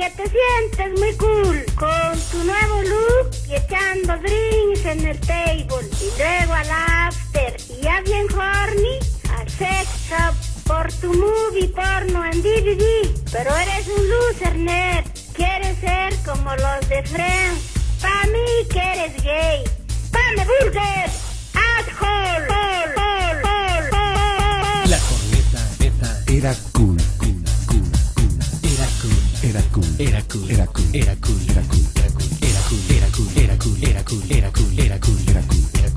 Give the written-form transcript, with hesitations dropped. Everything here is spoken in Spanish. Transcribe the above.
que te sientes muy cool con tu nuevo look y echando drinks en el table y luego al after y ya bien horny al sex shop por tu movie porno en DVD. Pero eres un loser nerd, quieres ser como los de Friends. Pa' mí que eres gay. ¡Pane burger! ¡Asshole! La corneta era cool, cool, cool, cool. Era cool, era cool, era cool, era cool, era cool, era cool, era cool, era cool, era cool, era cool, era cool, era cool, era cool, era cool, era cool.